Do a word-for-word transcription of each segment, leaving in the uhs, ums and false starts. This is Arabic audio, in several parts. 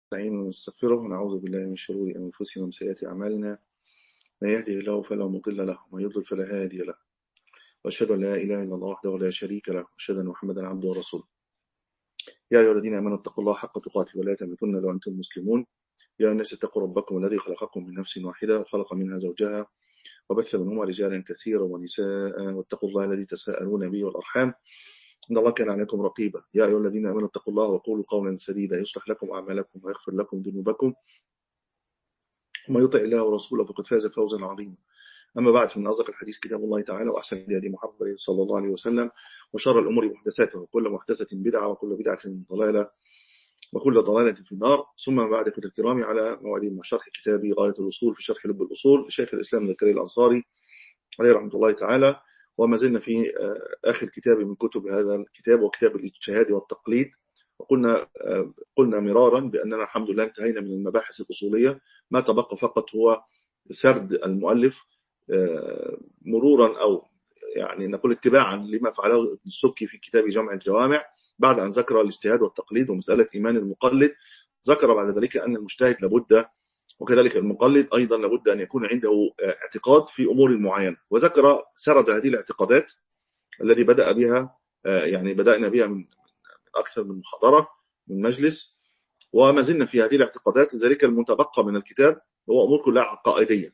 نستعين ونستغفره ونعوذ بالله من شرور أنفسنا ومن سيئات أعمالنا. من يهده الله فلا مضل له ومن يضلل فلا هادي له، وأشهد أن لا إله إلا الله وحده لا شريك له، وأشهد أن محمدا عبده ورسوله. يا أيها الذين آمنوا اتقوا الله حق تقاته ولا تموتن إلا وأنتم مسلمون. يا الناس اتقوا ربكم الذي خلقكم من نفس واحدة وخلق منها زوجها وبث منهما رجالا كثيرا ونساء، واتقوا الله الذي تساءلون به والأرحام إن الله كان عليكم رقيبا. يا أيها الذين آمنوا اتقوا الله وقولوا قولا سديدا يصلح لكم أعمالكم ويغفر لكم ذنوبكم، ومن يطع الله ورسوله فقد فاز فوزا عظيما. أما بعد، من أصدق الحديث كتاب الله تعالى، وأحسن الهدي محمد صلى الله عليه وسلم، وشر الأمور محدثاتها، وكل محدثة بدعة، وكل بدعة ضلالة، وكل ضلالة في النار. ثم بعد كده الكرام، على موعد مع شرح كتاب غاية الوصول في شرح لب الأصول لشيخ الإسلام زكريا الأنصاري عليه رحمة الله تعالى. وما زلنا في آخر كتاب من كتب هذا الكتاب، وكتاب الاجتهاد والتقليد. وقلنا قلنا مرارا بأننا الحمد لله انتهينا من المباحث الأصولية، ما تبقى فقط هو سرد المؤلف مرورا أو يعني نقول اتباعا لما فعله ابن السبكي في كتاب جمع الجوامع، بعد أن ذكر الاجتهاد والتقليد ومسألة إيمان المقلد. ذكر بعد ذلك أن المجتهد لابد، وكذلك المقلد أيضا لابد أن يكون عنده اعتقاد في أمور معينة، وذكر سرد هذه الاعتقادات الذي بدأ بها، يعني بدأنا بها من أكثر من محاضرة من مجلس، وما زلنا في هذه الاعتقادات. ذلك المتبقى من الكتاب هو أمور كلها عقائدية،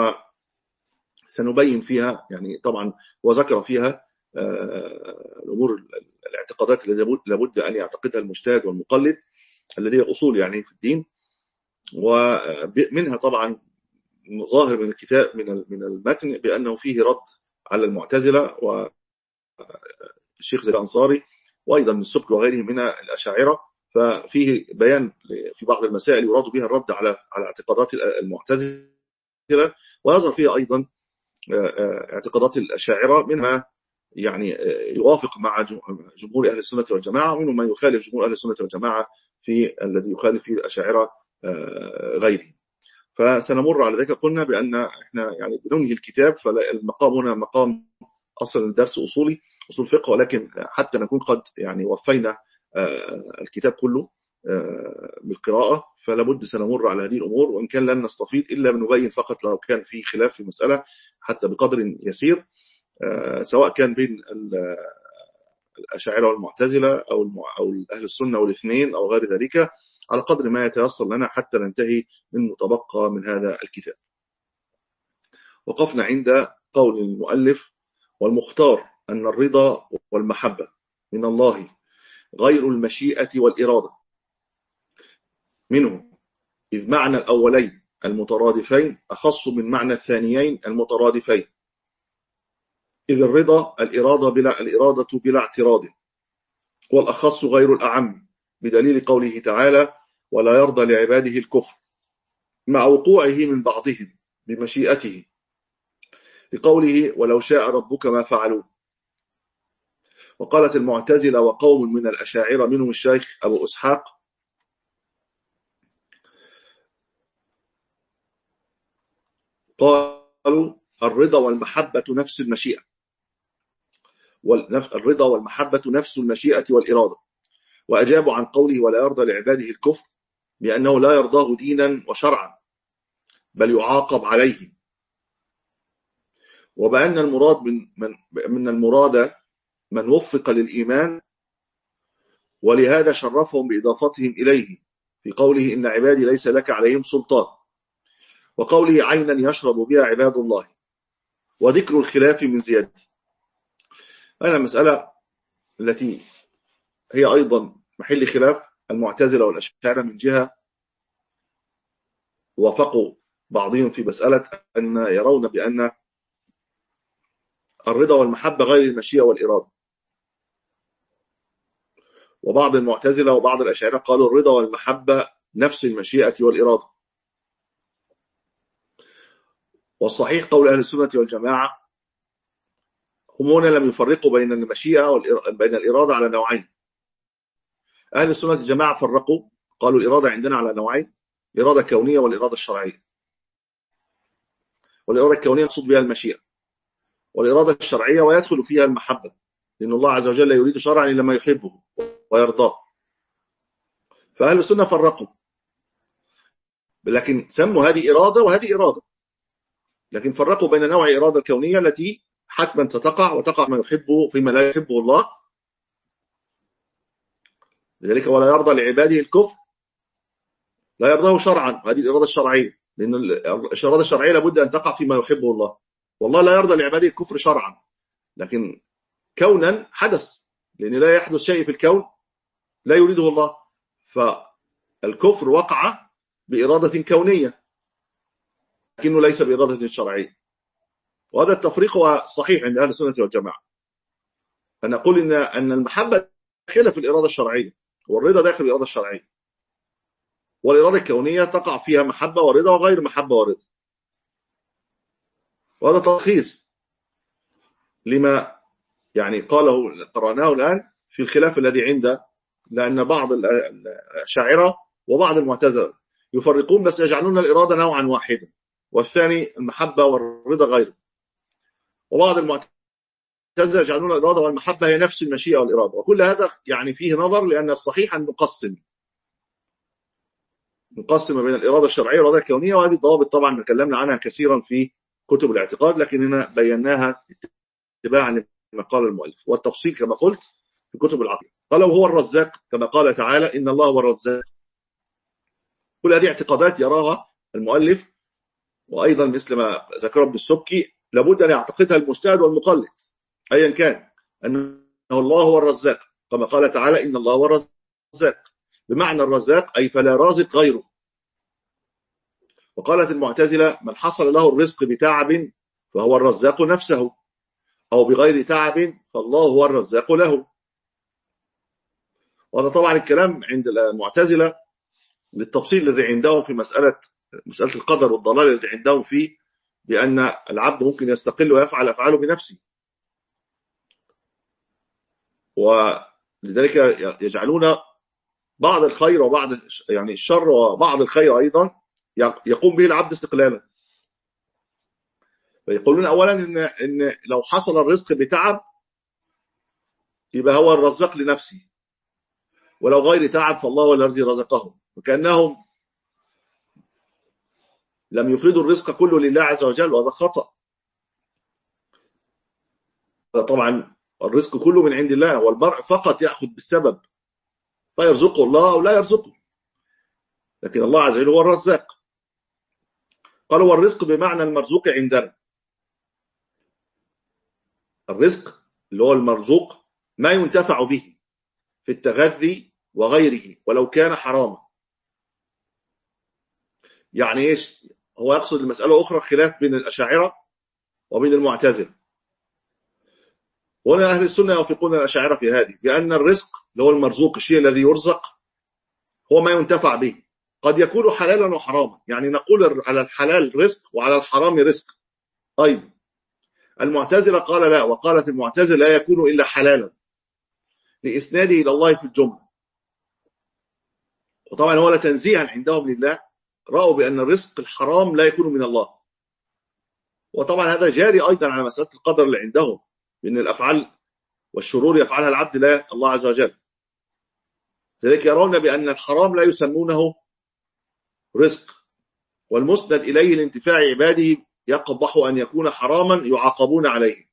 وسنبين فيها يعني طبعا وذكر فيها الأمور الاعتقادات التي لابد أن يعتقدها المجتهد والمقلد الذي هي أصول يعني في الدين. ومنها طبعا ظاهر من الكتاب من من المتن بأنه فيه رد على المعتزلة والشيخ زكريا الأنصاري، وأيضا من السبكي وغيره من الأشاعرة. ففيه بيان في بعض المسائل يراد بها الرد على على اعتقادات المعتزلة، ويظهر فيها أيضا اعتقادات الأشاعرة، منها يعني يوافق مع جمهور أهل السنة والجماعة، ومنهم ما يخالف جمهور أهل السنة والجماعة في الذي يخالف فيه الأشاعرة غيره. فسنمر على ذلك. قلنا بأن احنا يعني بننهي الكتاب، فالمقام هنا مقام أصل الدرس أصولي أصول فقه، ولكن حتى نكون قد يعني وفينا الكتاب كله بالقراءة، فلابد سنمر على هذه الأمور، وإن كان لن نستفيد إلا بنبين فقط لو كان في خلاف في مسألة حتى بقدر يسير، سواء كان بين الأشاعرة والمعتزلة أو أو أهل السنة والاثنين أو غير ذلك، على قدر ما يتيسر لنا حتى ننتهي من متبقى من هذا الكتاب. وقفنا عند قول المؤلف: والمختار أن الرضا والمحبة من الله غير المشيئة والإرادة منه، إذ معنى الأولين المترادفين أخص من معنى الثانيين المترادفين، إذ الرضا الإرادة بلا, الإرادة بلا اعتراض، والأخص غير الأعم، بدليل قوله تعالى: ولا يرضى لعباده الكفر، مع وقوعه من بعضهم بمشيئته، لقوله: ولو شاء ربك ما فعلوا. وقالت المعتزلة وقوم من الأشاعرة منهم الشيخ أبو إسحاق: قالوا الرضا والمحبة نفس المشيئة، والرضا والمحبة نفس المشيئة والإرادة، وأجابوا عن قوله ولا يرضى لعباده الكفر بأنه لا يرضاه دينا وشرعا، بل يعاقب عليه، وبأن المراد من, من, من المراد من وفق للإيمان، ولهذا شرفهم بإضافتهم إليه في قوله إن عبادي ليس لك عليهم سلطان، وقوله عينا يشرب بها عباد الله، وذكر الخلاف من زيادة. أنا المسألة التي هي أيضا محل خلاف المعتزلة والأشاعرة من جهة وافقوا بعضهم في مسألة أن يرون بأن الرضا والمحبة غير المشيئة والإرادة، وبعض المعتزلة وبعض الأشاعرة قالوا الرضا والمحبة نفس المشيئة والإرادة. والصحيح قول أهل السنة والجماعة هم هنا لم يفرقوا بين المشيئة وبين الإرادة على نوعين. أهل السنة والجماعة فرقوا، قالوا الإرادة عندنا على نوعين: إرادة كونية والإرادة الشرعية. والإرادة الكونية مقصود بها المشيئة، والإرادة الشرعية ويدخل فيها المحبة، لأن الله عز وجل لا يريد شرعا إلا ما يحبه ويرضاه. فأهل السنة فرقوا، لكن سموا هذه إرادة وهذه إرادة، لكن فرقوا بين نوع إرادة الكونية التي حتما ستقع وتقع ما يحبه فيما لا يحبه الله، لذلك ولا يرضى لعباده الكفر، لا يرضاه شرعا، وهذه الإرادة الشرعية، لأن الإرادة الشرعية لابد أن تقع فيما يحبه الله، والله لا يرضى لعباده الكفر شرعا، لكن كونا حدث، لأن لا يحدث شيء في الكون لا يريده الله، فالكفر وقع بإرادة كونية لكنه ليس بإرادة شرعية. وهذا التفريق هو الصحيح عند أهل السنة والجماعة، فنقول إن أن المحبة داخلة في الإرادة الشرعية، والرضا داخل الإرادة الشرعية، والإرادة الكونية تقع فيها محبة ورضا وغير محبة ورضا. وهذا تلخيص لما يعني قاله قرأناه الآن في الخلاف الذي عنده، لأن بعض الأشاعرة وبعض المعتزلة يفرقون بس يجعلون الإرادة نوعا واحدا، والثاني المحبة والرضا غيره، وبعض المعتزلة يجعلون الإرادة والمحبة هي نفس المشيئة والإرادة، وكل هذا يعني فيه نظر، لأن الصحيح أن نقسم نقسم بين الإرادة الشرعية والإرادة الكونية، وهذه الضوابط طبعا تكلمنا عنها كثيرا في كتب الاعتقاد، لكن هنا بيناها اتباعا لما قال المؤلف، والتفصيل كما قلت في كتب العقيدة. قال وهو الرزاق كما قال تعالى إن الله هو الرزاق. كل هذه اعتقادات يراها المؤلف، وأيضا مثل ما ذكر ابن السبكي لابد أن يعتقدها المجتهد والمقلد أيا كان، أنه الله هو الرزاق كما قال تعالى إن الله هو الرزاق، بمعنى الرزاق أي فلا رازق غيره. وقالت المعتزلة من حصل له الرزق بتعب فهو الرزاق نفسه، أو بغير تعب فالله هو الرزاق له. وهذا طبعا الكلام عند المعتزلة للتفصيل الذي عندهم في مسألة مسألة القدر والضلال الذي عندهم فيه، بأن العبد ممكن يستقل ويفعل أفعاله بنفسه، ولذلك يجعلون بعض الخير وبعض يعني الشر وبعض الخير أيضا يقوم به العبد استقلالا. فيقولون أولا إن, إن لو حصل الرزق بتعب يبقى هو الرزاق لنفسه، ولو غير تعب فالله هو الذي رزقهم، وكأنهم لم يفردوا الرزق كله لله عز وجل، وهذا خطأ. طبعا الرزق كله من عند الله، والمرء فقط يأخذ بالسبب فيرزقه الله أو لا يرزقه، لكن الله عز وجل هو الرزاق. قالوا والرزق بمعنى المرزوق عندنا، الرزق اللي هو المرزوق ما ينتفع به في التغذي وغيره ولو كان حراما. يعني ايش هو؟ يقصد المسألة أخرى خلاف بين الأشاعرة وبين المعتزلة، وهنا أهل السنة يوافقون الأشاعرة في هذه، بأن الرزق اللي هو المرزوق الشيء الذي يرزق هو ما ينتفع به، قد يكون حلالا وحراما، يعني نقول على الحلال رزق وعلى الحرام رزق أيضا. المعتزلة قال لا، وقالت المعتزلة لا يكون إلا حلالا لإسناده إلى الله في الجملة. وطبعا هو تنزيها عندهم لله، رأوا بأن الرزق الحرام لا يكون من الله، وطبعا هذا جاري أيضا على مسألة القدر اللي عندهم، بأن الأفعال والشرور يفعلها العبد لا الله عز وجل، لذلك يرون بأن الحرام لا يسمونه رزق، والمسند إليه لانتفاع عباده يقبح أن يكون حراما يعاقبون عليه.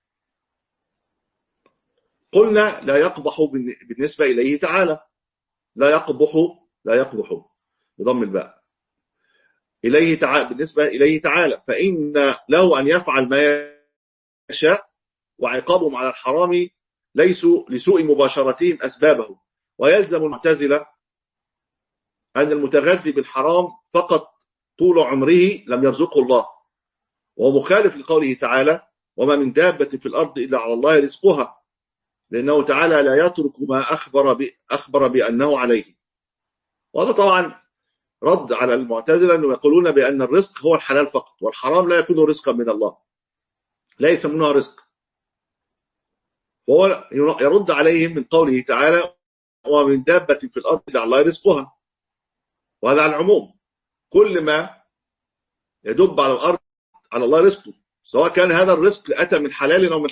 قلنا لا يقبح بالنسبة إليه تعالى، لا يقبح لا يقبح بضم الباء إليه تعالى، بالنسبة إليه تعالى، فإن له أن يفعل ما يشاء، وعقابهم على الحرام ليسوا لسوء مباشرتهم أسبابه. ويلزم المعتزلة أن المتغذي بالحرام فقط طول عمره لم يرزقه الله، وهو مخالف لقوله تعالى وما من دابة في الأرض إلا على الله رزقها، لأنه تعالى لا يترك ما أخبر, أخبر بأنه عليه. وهذا طبعا رد على المعتزلة أنه يقولون بأن الرزق هو الحلال فقط، والحرام لا يكون رزقا من الله، لا يسمونها رزق. وهو يرد عليهم من قوله تعالى ومن دابة في الأرض إلا على الله رزقها، وهذا على العموم، كل ما يدب على الأرض على الله رزقه، سواء كان هذا الرزق أتى من حلال أو من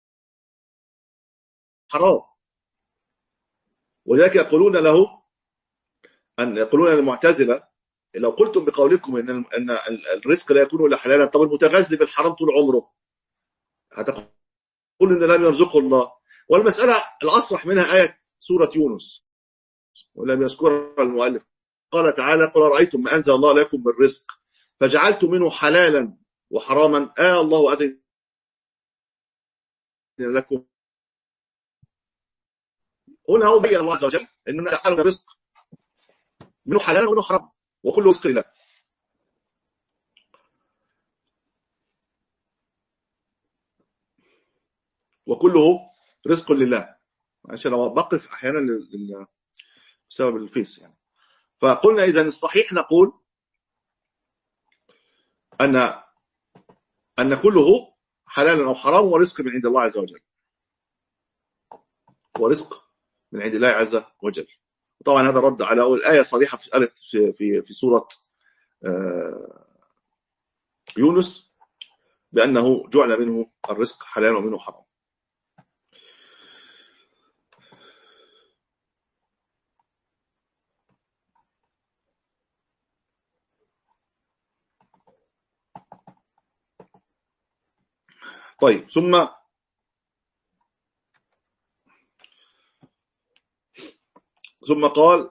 حرام. ولذلك يقولون له أن يقولون للمعتزلة لو قلتم بقولكم ان ان الرزق لا يكون الا حلالا، طب المتغذي بالحرام طول عمره هتقول ان لم يرزقه الله. والمساله الاصرح منها ايه سوره يونس ولم يذكرها المؤلف، قال تعالى: قل ارايتم ما انزل الله لكم من رزق فجعلتم منه حلالا وحراما آه الله اذن لكم. هنا هو بين الله عز وجل اننا نجعل الرزق منه حلالا ومنه حرام، وكله رزق لله. وكله رزق لله، عشان بقف احيانا بسبب الفيس يعني. فقلنا اذا الصحيح نقول ان ان كله حلال او حرام ورزق من عند الله عز وجل، ورزق من عند الله عز وجل. طبعا هذا رد على اول ايه صريحه في في في سوره يونس بانه جعل منه الرزق حلال ومنه حرام. طيب ثم ثم قال: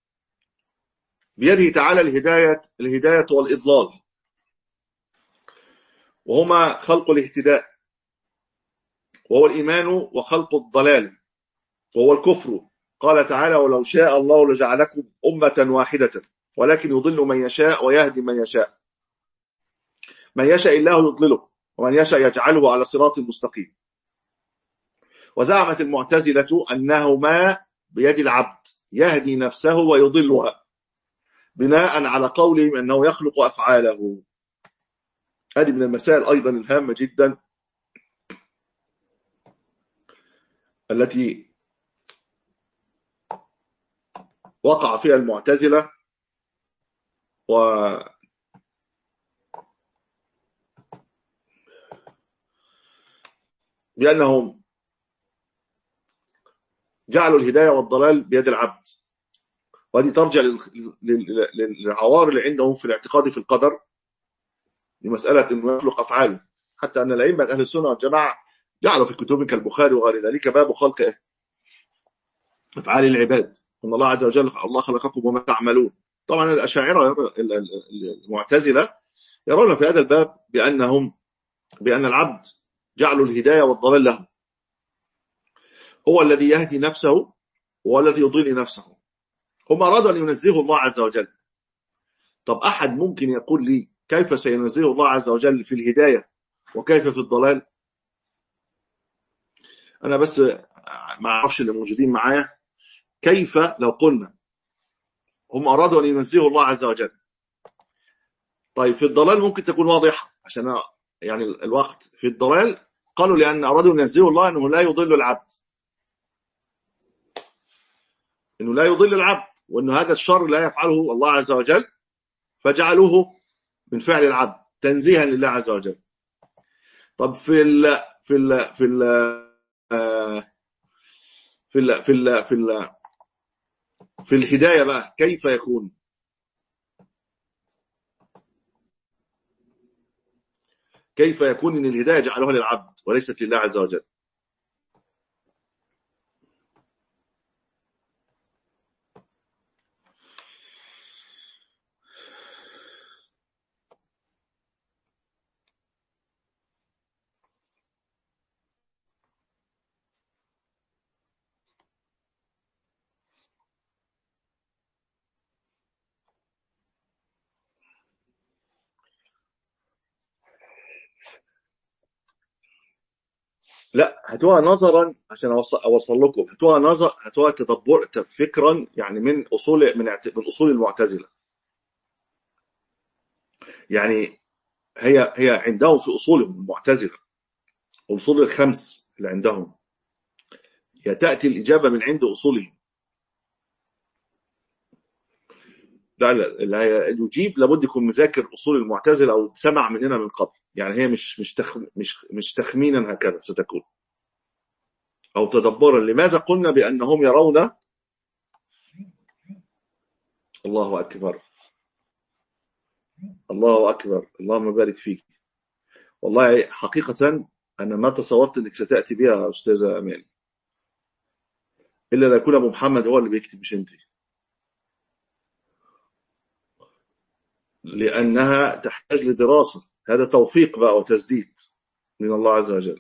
بيده تعالى الهداية الهداية والإضلال، وهما خلق الاهتداء وهو الإيمان، وخلق الضلال وهو الكفر. قال تعالى: ولو شاء الله لجعلكم أمة واحدة ولكن يضل من يشاء ويهدي من يشاء، من يشاء الله يضلله ومن يشاء يجعله على صراط مستقيم. وزعمت المعتزلة أنهما بيد العبد يهدي نفسه ويضلها، بناء على قولهم أنه يخلق أفعاله. هذه من المسائل أيضا الهامة جدا التي وقع فيها المعتزلة، و بأنهم جعلوا الهداية والضلال بيد العبد. وهذه ترجع للعوار اللي عندهم في الاعتقاد في القدر، لمسألة أنه يخلق أفعاله. حتى أن الأئمة أهل السنة والجماعة جعلوا في كتب كالبخاري وغير ذلك باب خلق أفعال العباد، أن الله عز وجل الله خلقكم وما تعملون. طبعا الأشاعرة المعتزلة يرون في هذا الباب بأنهم بأن العبد جعلوا الهداية والضلال له، هو الذي يهدي نفسه هو الذي يضل نفسه. هم أرادوا أن ينزهوا الله عز وجل. طب أحد ممكن يقول لي كيف سينزهه الله عز وجل في الهداية وكيف في الضلال؟ أنا بس ما أعرفش اللي موجودين معايا كيف لو قلنا هم أرادوا أن ينزهوا الله عز وجل. طيب في الضلال ممكن تكون واضحة، عشان يعني الوقت في الضلال قالوا لأن أرادوا أن ينزهوا الله أنه لا يضل العبد، أنه لا يضل العبد، وأن هذا الشر لا يفعله الله عز وجل، فجعلوه من فعل العبد تنزيها لله عز وجل. طب في ال في ال في ال في ال في ال في ال في الهداية بقى كيف يكون؟ كيف يكون ان الهداية جعلوها للعبد وليست لله عز وجل؟ لا، هاتوها نظرا عشان اوصل اوصل لكم، هاتوها نظر هاتوها تدبر فكرا، يعني من اصول من من اصول المعتزله. يعني هي هي عندهم في اصولهم المعتزله، الاصول الخمس اللي عندهم، هي تاتي الاجابه من عند اصولهم. لا لا اللي يجيب لابد يكون مذاكر اصول المعتزله او سمع مننا من قبل، يعني هي مش مش تخ مش مش تخمينا هكذا ستكون، او تدبرا. لماذا قلنا بانهم يرون الله اكبر الله أكبر، اللهم بارك فيك. والله حقيقة أنا ما تصورت أنك ستأتي بها يا أستاذة أمال، إلا لا يكون أبو محمد هو اللي بيكتب مش أنت، لأنها تحتاج لدراسة. هذا توفيق بقى وتسديد من الله عز وجل.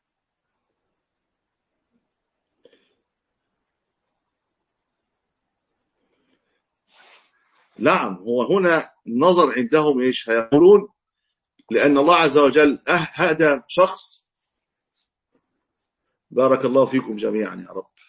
نعم، هو هنا النظر عندهم إيش هيقولون؟ لأن الله عز وجل هذا شخص، بارك الله فيكم جميعا يا رب.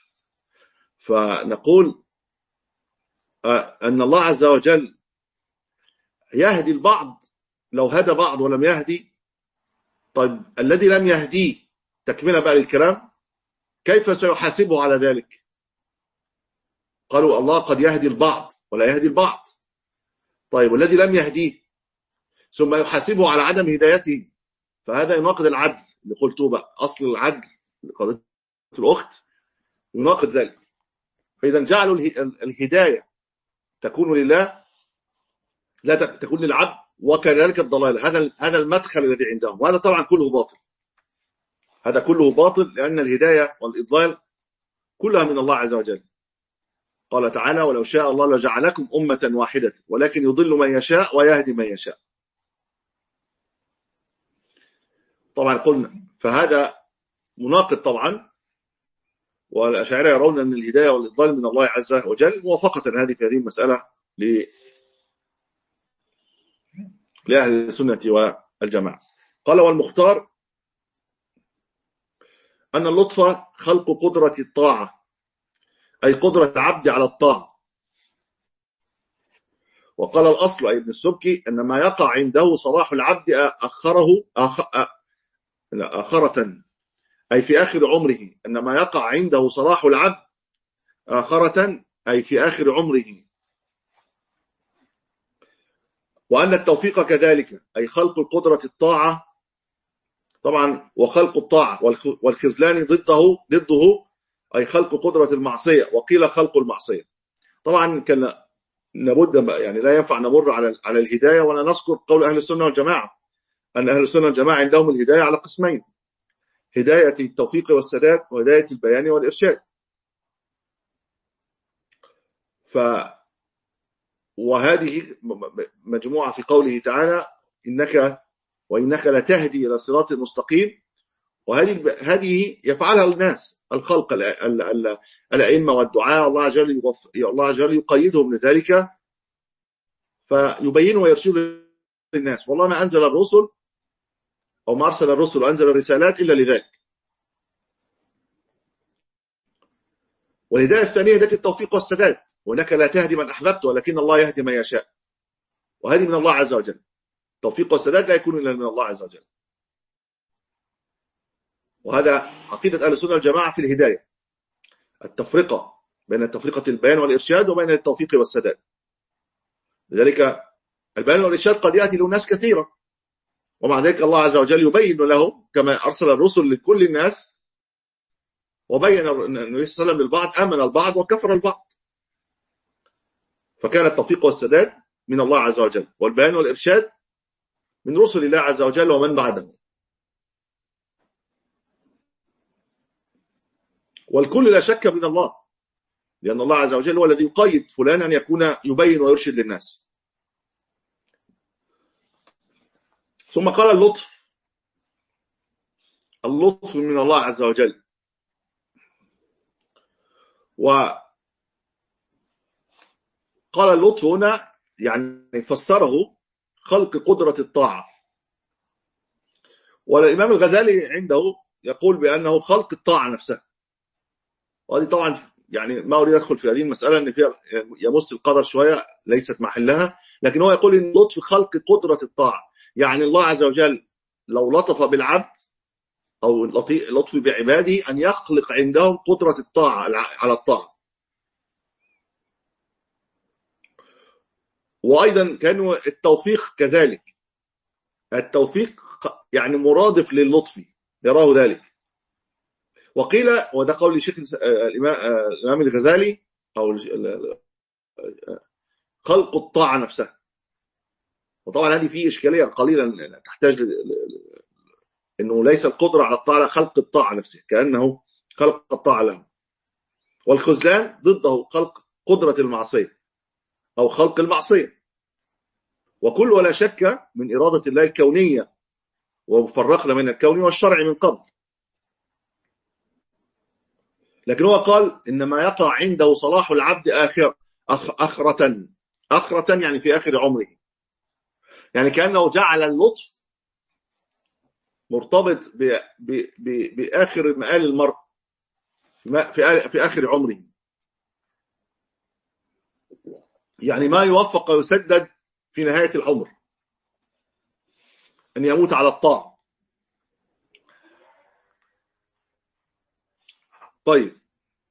فنقول أن الله عز وجل يهدي البعض، لو هدى بعض ولم يهدي. طيب الذي لم يهديه، تكملة بقى للكلام، كيف سيحاسبه على ذلك؟ قالوا الله قد يهدي البعض ولا يهدي البعض. طيب والذي لم يهديه ثم يحاسبه على عدم هدايته، فهذا يناقض العدل اللي قلته بقى، أصل العدل قضية الأخت يناقض ذلك. فإذا جعلوا الهداية تكون لله لا تكون للعبد، وكذلك الضلال. هذا هذا المدخل الذي عندهم، وهذا طبعا كله باطل. هذا كله باطل، لأن الهداية والإضلال كلها من الله عز وجل. قال تعالى: ولو شاء الله لجعلكم أمة واحدة ولكن يضل من يشاء ويهدي من يشاء. طبعا قلنا فهذا مناقض طبعا، والأشاعرة يرون أن الهداية والإضلال من الله عز وجل، موافقة هذه في هذه المسألة لأهل السنة والجماعة. قال: والمختار أن اللطف خلق قدرة الطاعة، أي قدرة العبد على الطاعة. وقال الأصل أي ابن السبكي أن ما يقع عنده صلاح العبد أخره أخ... آخرة، أي في آخر عمره. أن ما يقع عنده صلاح العبد آخرة، أي في آخر عمره. وأن التوفيق كذلك، أي خلق قدرة الطاعة طبعا، وخلق الطاعة والخذلان ضده ضده أي خلق قدرة المعصية، وقيل خلق المعصية. طبعا كان لابد يعني لا ينفع نمر على على الهداية ولا نذكر قول أهل السنة والجماعة، أن أهل السنة والجماعة عندهم الهداية على قسمين: هداية التوفيق والسداد، وهداية البيان والإرشاد. ف وهذه مجموعة في قوله تعالى: إنك وإنك لتهدي إلى صراط مستقيم. وهذه هذه يفعلها الناس، الخلق، الأئمة والدعاء. الله عز وجل الله عز وجل يقيدهم لذلك، فيبينوا ويرشدوا للناس. والله ما أنزل الرسل أو ما أرسل الرسل وأنزل الرسالات إلا لذلك. والهداية الثانية هداية التوفيق والسداد، وإنك لا تهدي من أحببت ولكن الله يهدي من يشاء. وهذه من الله عز وجل. التوفيق والسداد لا يكون إلا من الله عز وجل. وهذا عقيدة أهل السنة والجماعة في الهداية، التفرقة بين التفرقة البيان والإرشاد وبين التوفيق والسداد. لذلك البيان والإرشاد قد يأتي للناس كثيرا، ومع ذلك الله عز وجل يبين لهم كما أرسل الرسل لكل الناس، وبين النبي صلى الله عليه وسلم للبعض، آمن البعض وكفر البعض. فكان التوفيق والسداد من الله عز وجل، والبيان والإرشاد من رسل الله عز وجل ومن بعده. والكل لا شك من الله، لأن الله عز وجل هو الذي يقيد فلان أن يكون يبين ويرشد للناس. ثم قال اللطف، اللطف من الله عز وجل. وقال اللطف هنا يعني فسره خلق قدرة الطاعة. والإمام الغزالي عنده يقول بأنه خلق الطاعة نفسها. وهذه طبعا يعني ما أريد أدخل في هذه المسألة أن فيها يمس القدر شوية، ليست محلها، لكن هو يقول إن اللطف خلق قدرة الطاعة. يعني الله عز وجل لو لطف بالعبد أو لطف بعباده أن يخلق عندهم قدرة الطاعة على الطاعة. وأيضا كانوا التوفيق كذلك، التوفيق يعني مرادف للطف، يراه ذلك. وقيل، وده قول الشيخ الإمام الغزالي، أو خلق الطاعة نفسها. وطبعا هذه فيه إشكالية قليلا تحتاج ل... أنه ليس القدرة على الطاعة خلق الطاعة نفسها، كأنه خلق الطاعة له، والخذلان ضده خلق قدرة المعصية أو خلق المعصية، وكل ولا شك من إرادة الله الكونية، وفرقنا من الكوني والشرعي من قبل. لكن هو قال إنما يقع عنده صلاح العبد آخر أخرة أخرة يعني في آخر عمره، يعني كأنه جعل اللطف مرتبط ب ب ب بآخر مآل المرء في في آخر عمره، يعني ما يوفق ويسدد في نهاية العمر أن يموت على الطاعة. طيب،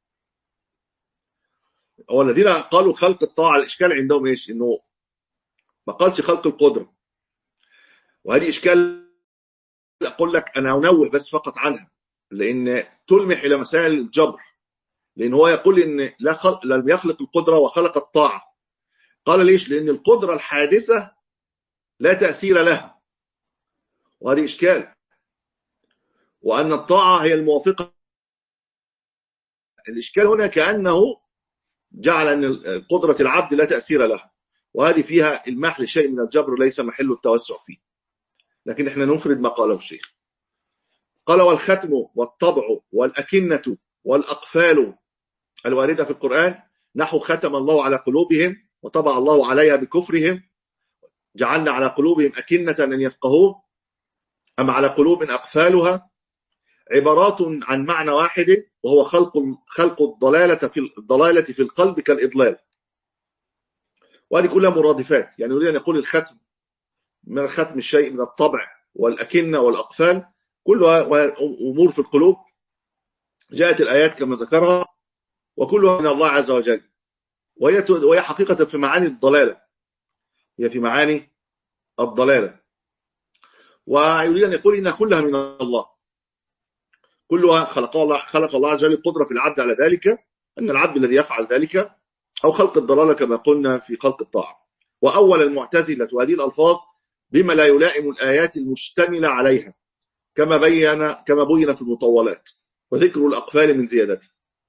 والذين قالوا خلق الطاعة الإشكال عندهم إيش؟ إنه ما قالش خلق القدرة، وهذه إشكال أقول لك أنا أنوه بس فقط عنها، لأن تلمح إلى مسائل الجبر، لأن هو يقول إن لا خلق لم يخلق القدرة وخلق الطاعة. قال ليش؟ لأن القدرة الحادثة لا تأثير لها، وهذه إشكال، وأن الطاعة هي الموافقة. الإشكال هنا كأنه جعل أن قدرة العبد لا تأثير لها، وهذه فيها الماح لشيء من الجبر ليس محل التوسع فيه، لكن احنا نفرد ما قاله الشيخ. قال والختم والطبع والأكنة والأقفال الواردة في القرآن نحو ختم الله على قلوبهم وطبع الله عليها بكفرهم، جعلنا على قلوبهم أكنة أن يفقهوه أم على قلوب أقفالها، عبارات عن معنى واحد وهو خلق خلق الضلالة في الضلالة في القلب كالإضلال، وهذه كلها مرادفات. يعني يريد أن يقول الختم من الختم الشيء من الطبع والأكنة والأقفال كلها أمور في القلوب، جاءت الآيات كما ذكرها، وكلها من الله عز وجل، وهي حقيقة في معاني الضلالة، هي في معاني الضلالة، ويريد أن يقول إنها كلها من الله، كلها خلق الله خلق الله عز وجل القدرة في العبد على ذلك، أن العبد الذي يفعل ذلك أو خلق الضلالة كما قلنا في خلق الطاعة. وأول المعتزلة هذه الألفاظ بما لا يلائم الآيات المشتملة عليها كما بين كما بين في المطولات، وذكر الأقفال من زيادته.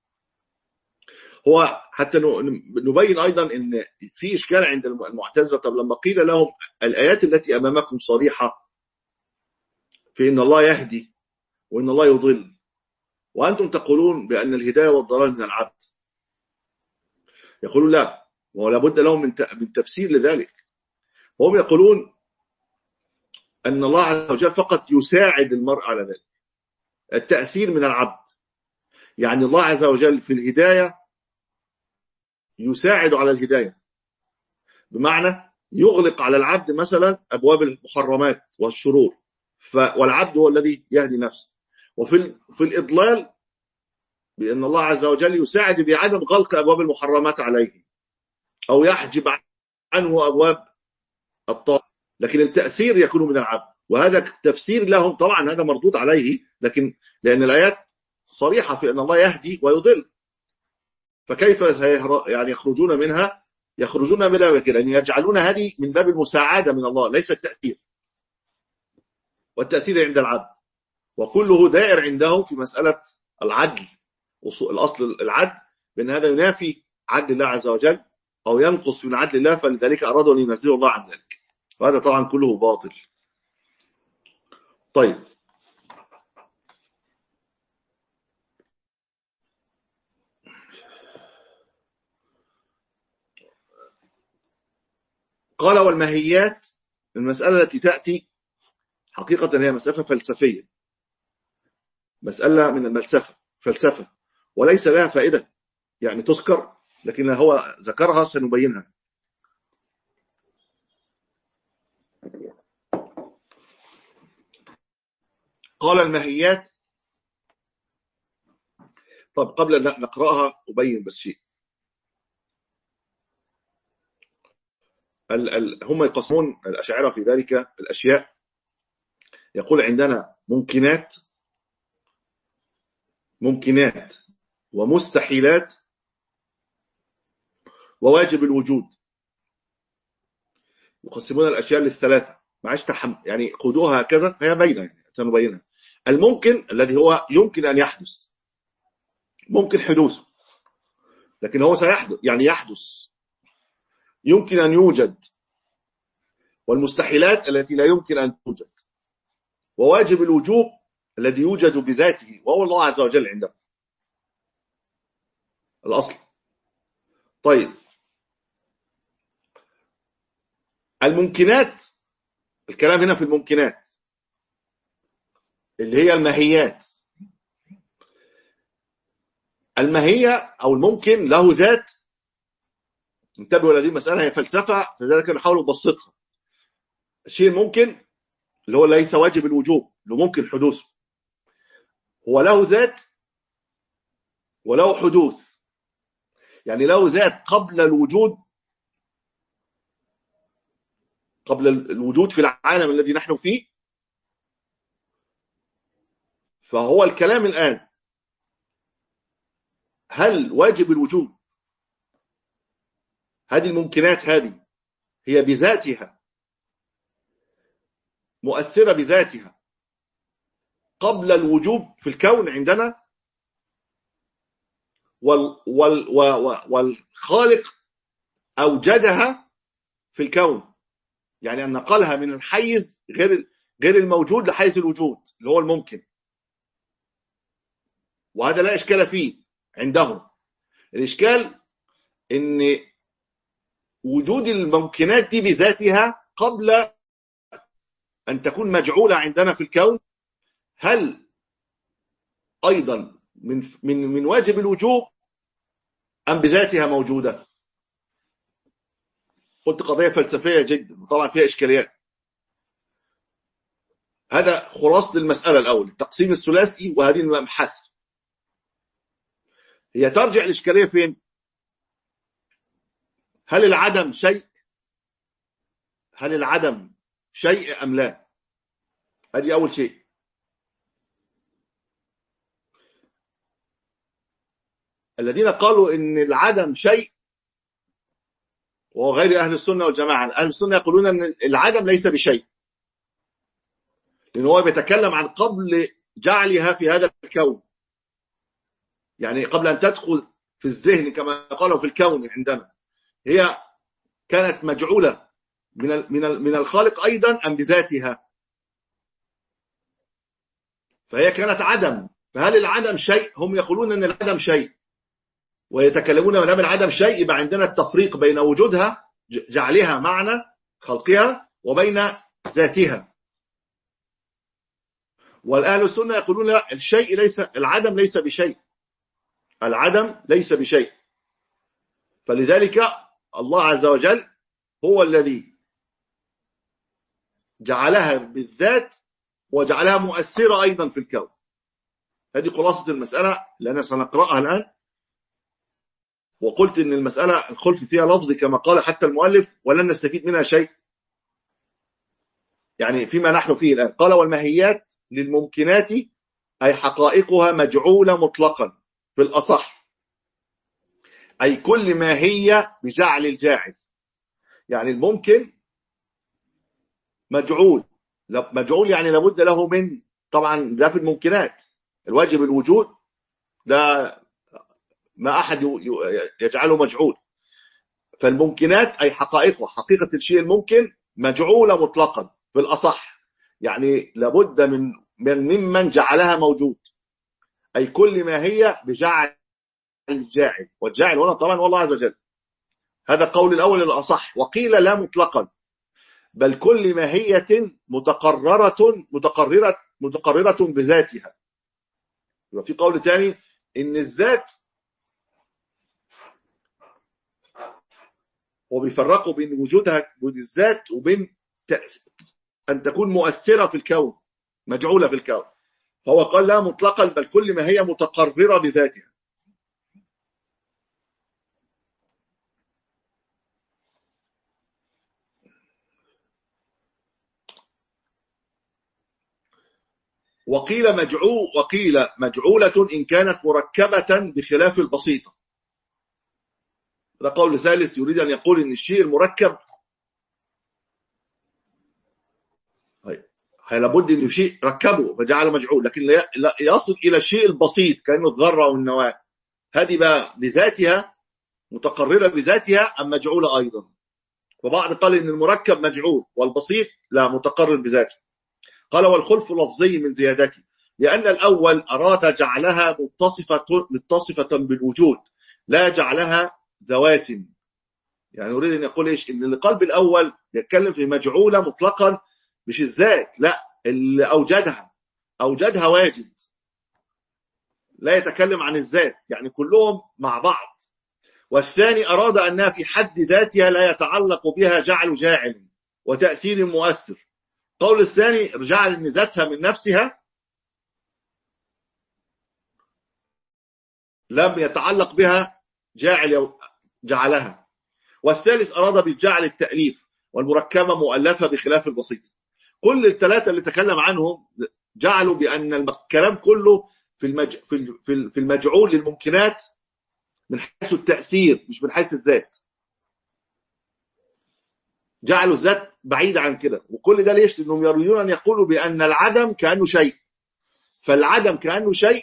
هو حتى نبين أيضا أن في إشكال عند المعتزلة. طب لما قيل لهم الآيات التي أمامكم صريحة في أن الله يهدي وأن الله يضل، وأنتم تقولون بأن الهداية والضلال من العبد، يقولون لا، ولا بد لهم من تفسير لذلك. وهم يقولون أن الله عز وجل فقط يساعد المرء على ذلك، التأثير من العبد، يعني الله عز وجل في الهداية يساعد على الهداية، بمعنى يغلق على العبد مثلا أبواب المحرمات والشرور، والعبد هو الذي يهدي نفسه. وفي في الإضلال بأن الله عز وجل يساعد بعدم غلق أبواب المحرمات عليه أو يحجب عنه أبواب الطاعة، لكن التأثير يكون من العبد. وهذا تفسير لهم طبعا هذا مردود عليه، لكن لأن الآيات صريحة في أن الله يهدي ويضل، فكيف يعني يخرجون منها؟ يخرجون بلا وكيل، يعني يجعلون هذه من باب المساعدة من الله ليس التأثير، والتأثير عند العبد، وكله دائر عندهم في مسألة العدل. الأصل العدل، بأن هذا ينافي عدل الله عز وجل أو ينقص من عدل الله، فلذلك أرادوا أن ينزلوا الله عن ذلك، وهذا طبعا كله باطل. طيب، قال والماهيات المسألة التي تأتي حقيقة هي مسألة فلسفية، مسألة من الفلسفة فلسفة وليس لها فائدة يعني تذكر، لكن هو ذكرها سنبينها. قال الماهيات. طب قبل أن نقرأها أبين بس شيء. ال ال هم يقسمون الأشاعرة في ذلك الأشياء، يقول عندنا ممكنات ممكنات ومستحيلات وواجب الوجود. يقسمون الأشياء للثلاثة، معاش تحم يعني خذوها هكذا، هي باينة يعني سنبينها. الممكن الذي هو يمكن أن يحدث، ممكن حدوثه، لكن هو سيحدث يعني يحدث، يمكن أن يوجد. والمستحيلات التي لا يمكن أن توجد. وواجب الوجوب الذي يوجد بذاته وهو الله عز وجل عنده الأصل. طيب الممكنات، الكلام هنا في الممكنات اللي هي الماهيات. الماهية أو الممكن له ذات، انتبهوا لهذه المسألة، هي فلسفة لذلك نحاول نبسطها. الشيء الممكن اللي هو ليس واجب الوجوب، اللي ممكن حدوثه، هو له ذات وله حدوث. يعني له ذات قبل الوجود، قبل الوجود في العالم الذي نحن فيه. فهو الكلام الآن، هل واجب الوجود هذه الممكنات هذه هي بذاتها مؤثرة بذاتها قبل الوجوب في الكون عندنا، وال وال والخالق أوجدها في الكون، يعني أن نقلها من الحيز غير غير الموجود لحيز الوجود اللي هو الممكن. وهذا لا إشكال فيه عندهم. الإشكال إن وجود الممكنات دي بذاتها قبل أن تكون مجعولة عندنا في الكون، هل أيضا من من من واجب الوجوب أم بذاتها موجودة؟ قلت قضية فلسفية جدا وطبعا فيها إشكاليات. هذا خلاصة المسألة الأول، التقسيم الثلاثي وهذه المحاسن. هي ترجع الإشكالية فين؟ هل العدم شيء؟ هل العدم شيء أم لا؟ هذه أول شيء. الذين قالوا إن العدم شيء وغير أهل السنة والجماعة، أهل السنة يقولون أن العدم ليس بشيء، لأنه هو بيتكلم عن قبل جعلها في هذا الكون، يعني قبل أن تدخل في الذهن كما قالوا في الكون عندنا، هي كانت مجعولة من من من الخالق أيضا أم بذاتها؟ فهي كانت عدم. فهل العدم شيء؟ هم يقولون أن العدم شيء، ويتكلمون من دام العدم شيء يبقى عندنا التفريق بين وجودها جعلها معنى خلقها وبين ذاتها. والأهل السنة يقولون لا، الشيء ليس، العدم ليس بشيء، العدم ليس بشيء. فلذلك الله عز وجل هو الذي جعلها بالذات وجعلها مؤثرة أيضا في الكون. هذه خلاصة المسألة لأننا سنقرأها الآن. وقلت إن المسألة الخلف فيها لفظ كما قال حتى المؤلف، ولن نستفيد منها شيء يعني فيما نحن فيه الآن. قال والماهيات للممكنات أي حقائقها مجعولة مطلقا في الأصح، أي كل ما هي بجعل الجاعل. يعني الممكن مجعول، مجعول يعني لابد له من، طبعا ده في الممكنات الواجب الوجود ده ما أحد يجعله مجعول. فالممكنات أي حقائقه، حقيقة الشيء الممكن مجعولة مطلقا في الأصح، يعني لابد من من ممن جعلها موجود، أي كل ما هي بجعل الجاعل. والجاعل هنا طبعا هو الله عز وجل. هذا قول الأول الأصح. وقيل لا مطلقا، بل كل ماهية متقررة متقررة متقررة بذاتها. وفي قول ثاني إن الذات، وبيفرقوا بين وجودها بالذات وبين أن تكون مؤثرة في الكون، مجعولة في الكون. فهو قال لا مطلقا، بل كل ما هي متقررة بذاتها. وقيل مجعول وقيل مجعولة إن كانت مركبة بخلاف البسيطة. هذا قول ثالث يريد أن يقول إن الشيء المركب لابد ان شيء ركبه فجعله مجعول، لكن لا يصل الى الشيء البسيط كانه الذره او النواه، هذه بقى بذاتها متقرره بذاتها ام مجعوله ايضا؟ وبعض قال ان المركب مجعول والبسيط لا متقرر بذاته. قال والخلف لفظي من زيادته، لان الاول اراد جعلها متصفه متصفه بالوجود لا جعلها ذوات. يعني اريد ان يقول ايش؟ ان اللي قال بالاول يتكلم في مجعوله مطلقا مش الذات، لا اللي اوجدها اوجدها واجد، لا يتكلم عن الذات، يعني كلهم مع بعض. والثاني اراد انها في حد ذاتها لا يتعلق بها جعل جاعل وتاثير مؤثر. قول الثاني جعل ان ذاتها من نفسها لم يتعلق بها جاعل جعلها. والثالث اراد بالجعل التاليف والمركبه مؤلفه بخلاف البسيط. كل الثلاثه اللي تكلم عنهم جعلوا بان الكلام كله في المج... في المجعول للممكنات من حيث التاثير مش من حيث الذات، جعلوا الذات بعيده عن كده. وكل ده ليش؟ لانهم يريدون ان يقولوا بان العدم كانه شيء، فالعدم كانه شيء،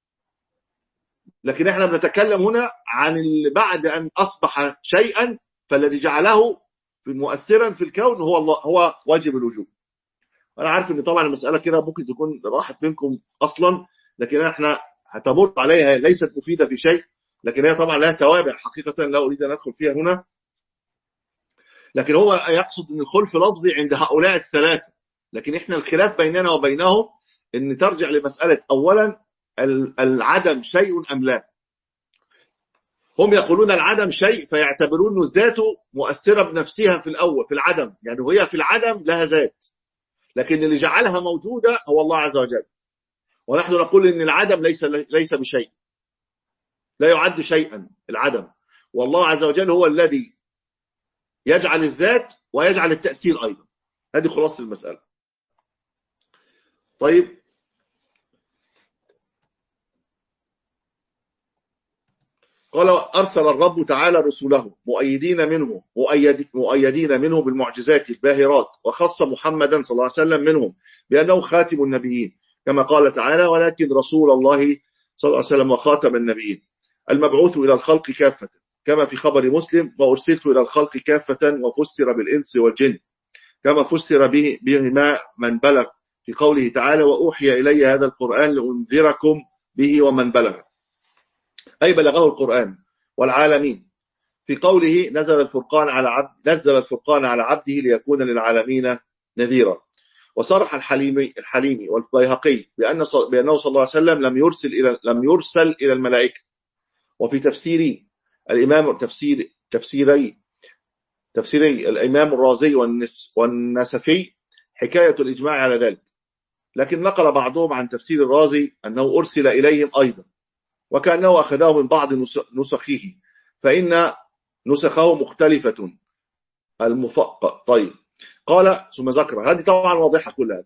لكن احنا بنتكلم هنا عن اللي بعد ان اصبح شيئا فالذي جعله في مؤثرا في الكون هو الله، هو واجب الوجود. انا عارف ان طبعا المساله كده ممكن تكون راحت منكم اصلا، لكن احنا هتمر عليها ليست مفيده في شيء، لكن هي طبعا لها توابع حقيقه لا اريد ان ادخل فيها هنا. لكن هو يقصد ان الخلف لفظي عند هؤلاء الثلاثه، لكن احنا الخلاف بيننا وبينهم ان ترجع لمساله اولا العدم شيء ام لا. هم يقولون العدم شيء فيعتبرون ذاته مؤثره بنفسها في الاول في العدم، يعني وهي في العدم لها ذات، لكن اللي جعلها موجوده هو الله عز وجل. ونحن نقول ان العدم ليس ليس بشيء، لا يعد شيئا العدم، والله عز وجل هو الذي يجعل الذات ويجعل التأثير أيضا. هذه خلاصة المسألة. طيب قال أرسل الرب تعالى رسوله مؤيدين منه مؤيد مؤيدين منه بالمعجزات الباهرات، وخص محمدا صلى الله عليه وسلم منهم بأنه خاتم النبيين كما قال تعالى ولكن رسول الله صلى الله عليه وسلم وخاتم النبيين المبعوث إلى الخلق كافة، كما في خبر مسلم وأرسلت إلى الخلق كافة وفسر بالإنس والجن كما فسر به بهما من بلغ في قوله تعالى وأوحي إلي هذا القرآن لأنذركم به ومن بلغ، أي بلغه القرآن والعالمين. في قوله نزل الفرقان على عبد نزل الفرقان على عبده ليكون للعالمين نذيرا. وصرح الحليمي الحليمي والبيهقي بأن بأنه صلى الله عليه وسلم لم يرسل إلى لم يرسل إلى الملائكة. وفي تفسير الإمام تفسير تفسيري تفسيري الإمام الرازي والنس والنسفي حكاية الإجماع على ذلك، لكن نقل بعضهم عن تفسير الرازي أنه أرسل إليهم أيضا، وكأنه أخذه من بعض نسخه فإن نسخه مختلفة المفقة. طيب قال ثم ذكر، هذه طبعا واضحة كل هذا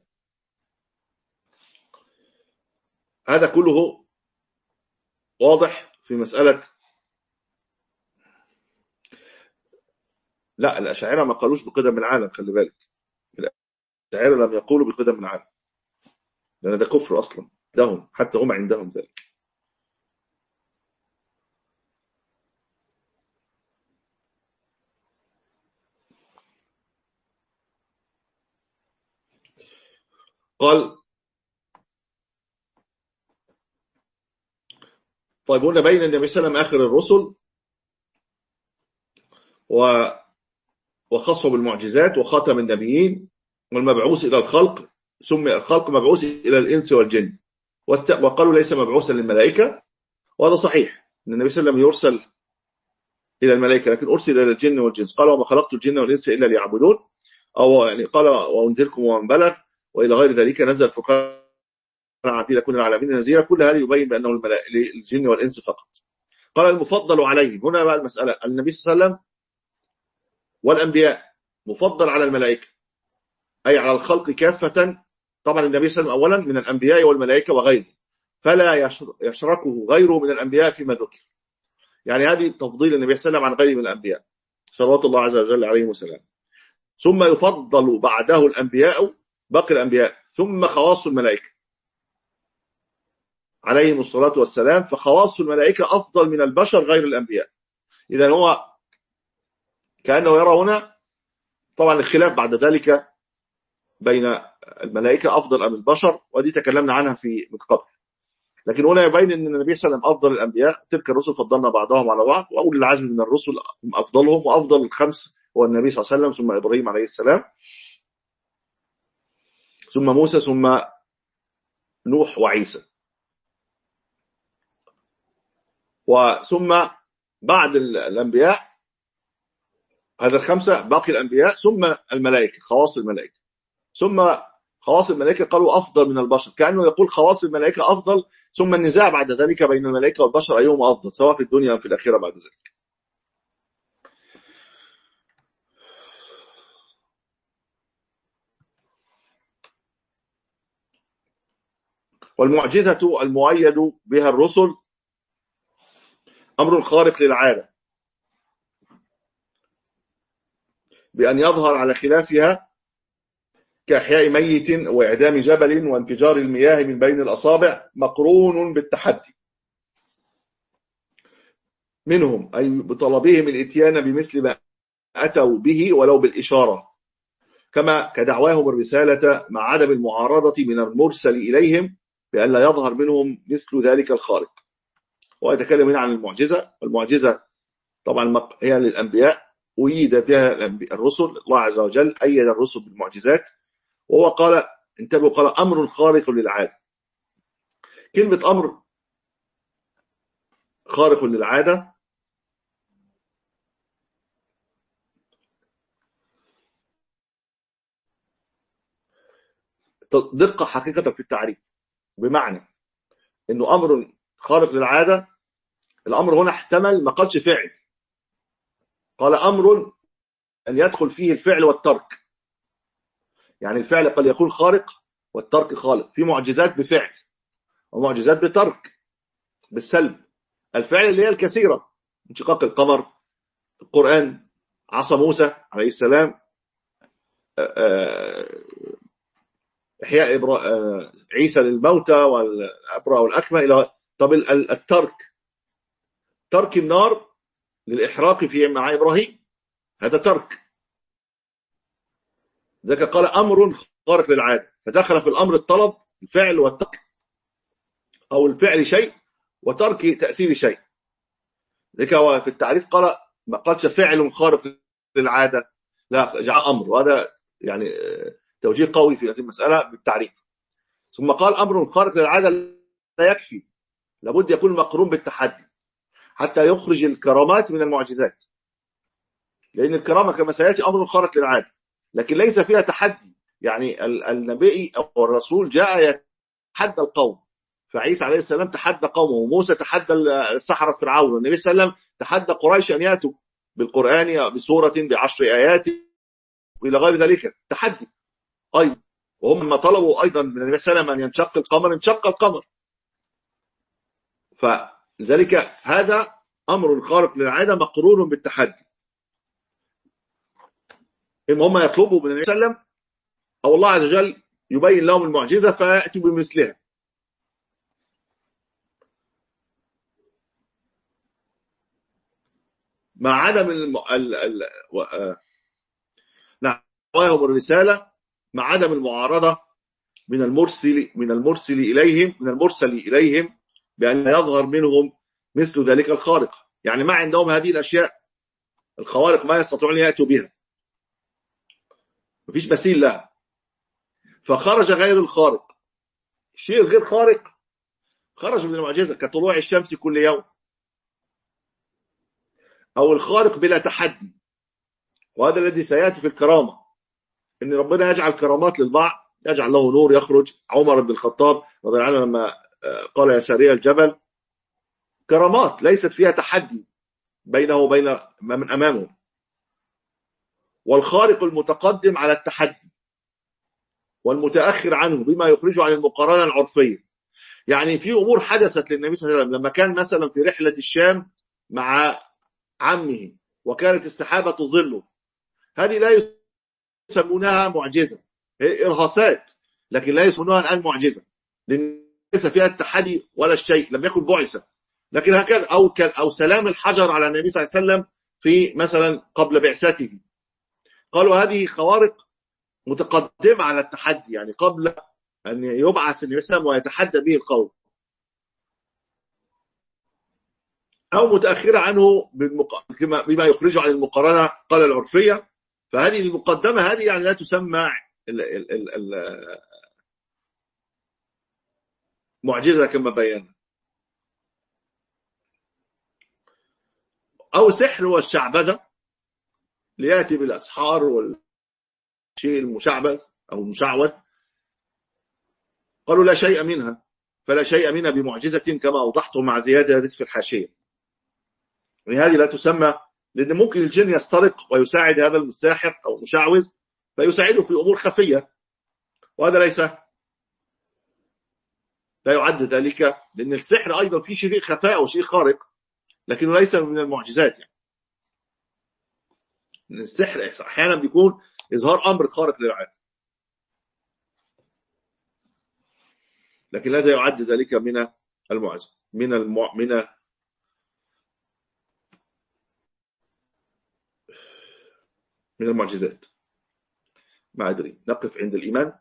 هذا كله واضح في مسألة. لا الأشاعرة ما قالوش بقدم العالم، خلي بالك، الأشاعرة لم يقولوا بقدم العالم لأن ده كفر أصلا لهم، حتى هم عندهم ذلك. قال طيب هنا بين النبي صلى الله عليه وسلم آخر الرسل و وخصه بالمعجزات وخاتم النبيين والمبعوث إلى الخلق، سمي الخلق مبعوث إلى الإنس والجن، وقالوا ليس مبعوثا للملائكة، وهذا صحيح أن النبي صلى الله عليه وسلم يرسل إلى الملائكة لكن أرسل إلى الجن والجنس. قال وما خلقت الجن والإنس إلا ليعبدون، أو يعني قال وأنذركم ومن بلغ وإلى غير ذلك نزل فرقان عبدي لكون العالمين نذيرا. كل هذا يبين بأنه الجن والإنس فقط. قال المفضل عليهم، هنا بقى المسألة النبي صلى الله عليه وسلم والأنبياء مفضل على الملائكة أي على الخلق كافة. طبعا النبي صلى الله عليه وسلم أولا من الأنبياء والملائكة وغيره، فلا يشركه غيره من الأنبياء فيما ذكر، يعني هذه تفضيل النبي صلى الله عليه وسلم عن غيره من الأنبياء صلوات الله عز وجل عليهم وسلم. ثم يفضل بعده الأنبياء باقي الأنبياء، ثم خواص الملائكة عليهم الصلاة والسلام. فخواص الملائكة أفضل من البشر غير الأنبياء. إذن هو كأنه يرى هنا طبعا الخلاف بعد ذلك بين الملائكة أفضل أم البشر، ودي تكلمنا عنها في من قبل. لكن هنا يبين أن النبي صلى الله عليه وسلم أفضل الأنبياء، تلك الرسل فضلنا بعضهم على بعض، وأولي العزم من الرسل هم أفضلهم، وأفضل الخمس هو النبي صلى الله عليه وسلم، ثم إبراهيم عليه السلام، ثم موسى، ثم نوح وعيسى، وثم بعد الأنبياء هذا الخمسة باقي الأنبياء، ثم الملائكة خواص الملائكة، ثم خواص الملائكة قالوا أفضل من البشر، كأنه يقول خواص الملائكة أفضل، ثم النزاع بعد ذلك بين الملائكة والبشر أيهم أفضل سواء في الدنيا أو في الآخرة بعد ذلك. والمعجزة المؤيد بها الرسل أمر خارق للعادة بأن يظهر على خلافها كإحياء ميت وإعدام جبل وانفجار المياه من بين الأصابع، مقرون بالتحدي منهم، أي بطلبهم الإتيان بمثل ما أتوا به ولو بالإشارة، كما كدعواهم الرسالة مع عدم المعارضة من المرسل إليهم بأن لا يظهر منهم مثل ذلك الخارق. ويتكلم هنا عن المعجزة. المعجزة طبعا هي للأنبياء، أيد بها الرسل، الله عز وجل أيد الرسل بالمعجزات، وهو قال انتبهوا قال أمر خارق للعادة. كلمة أمر خارق للعادة دقة حقيقة في التعريف، بمعنى أنه أمر خارق للعادة، الأمر هنا احتمل ما قالش فعل، قال أمر أن يدخل فيه الفعل والترك، يعني الفعل قد يكون خارق والترك خالق. في معجزات بفعل ومعجزات بترك بالسلب. الفعل اللي هي الكثيرة، انشقاق القمر، القرآن، عصا موسى عليه السلام، إحياء عيسى للموتى والأبرأ والأكمى إلى. طب الترك، ترك النار للإحراق في مع إبراهيم، هذا ترك. ذلك قال أمر خارق للعادة، فدخل في الأمر الطلب، الفعل والترك، أو الفعل شيء وترك تأثير شيء. ذلك هو في التعريف قال ما قالش فعل خارق للعادة، لا جاء أمر، وهذا يعني توجيه قوي في هذه المسألة بالتعريف. ثم قال أمر خارق للعادة لا يكفي، لابد يكون مقرون بالتحدي حتى يخرج الكرامات من المعجزات، لأن الكرامة كما سيأتي أمر خارق للعادة لكن ليس فيها تحدي. يعني النبي أو الرسول جاء يتحدى القوم، فعيسى عليه السلام تحدى قومه، وموسى تحدى السحرة فرعون، والنبي صلى الله عليه وسلم تحدى قريش أن يأتوا بالقرآن بسورة بعشر آيات وإلى غير ذلك، تحدي أيضا. وهم ما طلبوا أيضا من النبي صلى الله عليه وسلم أن ينشق القمر، انشق القمر. فلذلك هذا أمر خارق للعادة مقرون بالتحدي، إما هم يطلبوا من النبي صلى الله عليه وسلم أو الله عز وجل يبين لهم المعجزة فيأتوا بمثلها. مع عدم الم... ال... ال... و... آ... نعوهم الرسالة مع عدم المعارضة من المرسل من المرسل إليهم من المرسل إليهم بأن يظهر منهم مثل ذلك الخارق. يعني ما عندهم هذه الأشياء الخوارق ما يستطيعون يأتوا بها، مفيش مثيل لها، فخرج غير الخارق. الشيء الغير خارق خرج من المعجزة كطلوع الشمس كل يوم، أو الخارق بلا تحدي. وهذا الذي سيأتي في الكرامة، إن ربنا يجعل كرامات للبعض، يجعل له نور يخرج. عمر بن الخطاب رضي الله عنه لما قال يا ساري الجبل، كرامات ليست فيها تحدي بينه وبين من أمامه. والخارق المتقدم على التحدي والمتأخر عنه بما يخرجه عن المقارنة العرفية. يعني في أمور حدثت للنبي صلى الله عليه وسلم لما كان مثلا في رحلة الشام مع عمه وكانت السحابة تظله، هذه لا يسمونها معجزة، هي إرهاصات. لكن لا يسمونها الآن معجزة، لأن ليس فيها التحدي ولا الشيء، لم يكن بعث. لكن هكذا أو أو سلام الحجر على النبي صلى الله عليه وسلم في مثلا قبل بعثته، قالوا هذه خوارق متقدمة على التحدي، يعني قبل أن يبعث النبي صلى الله عليه وسلم ويتحدى به القوم، أو متأخرة عنه بما يخرجه عن المقارنة قال العرفية. فهذه المقدمة هذه يعني لا تسمى معجزة كما بينا. أو سحر والشعبذة، ليأتي بالأسحار والشيء المشعبذ أو المشعوذ، قالوا لا شيء منها، فلا شيء منها بمعجزة كما أوضحته مع زيادة في الحاشية. يعني هذه لا تسمى، لأن ممكن الجن يسترق ويساعد هذا المساحر أو المشعوذ فيساعده في أمور خفية، وهذا ليس لا يعد ذلك، لأن السحر أيضا فيه شيء خفاء وشيء خارق، لكنه ليس من المعجزات. يعني السحر أحيانا بيكون إظهار أمر خارق للعادة، لكن لا يعد ذلك من المعجزة، من المع... من من المعجزات. ما أدري، نقف عند الإيمان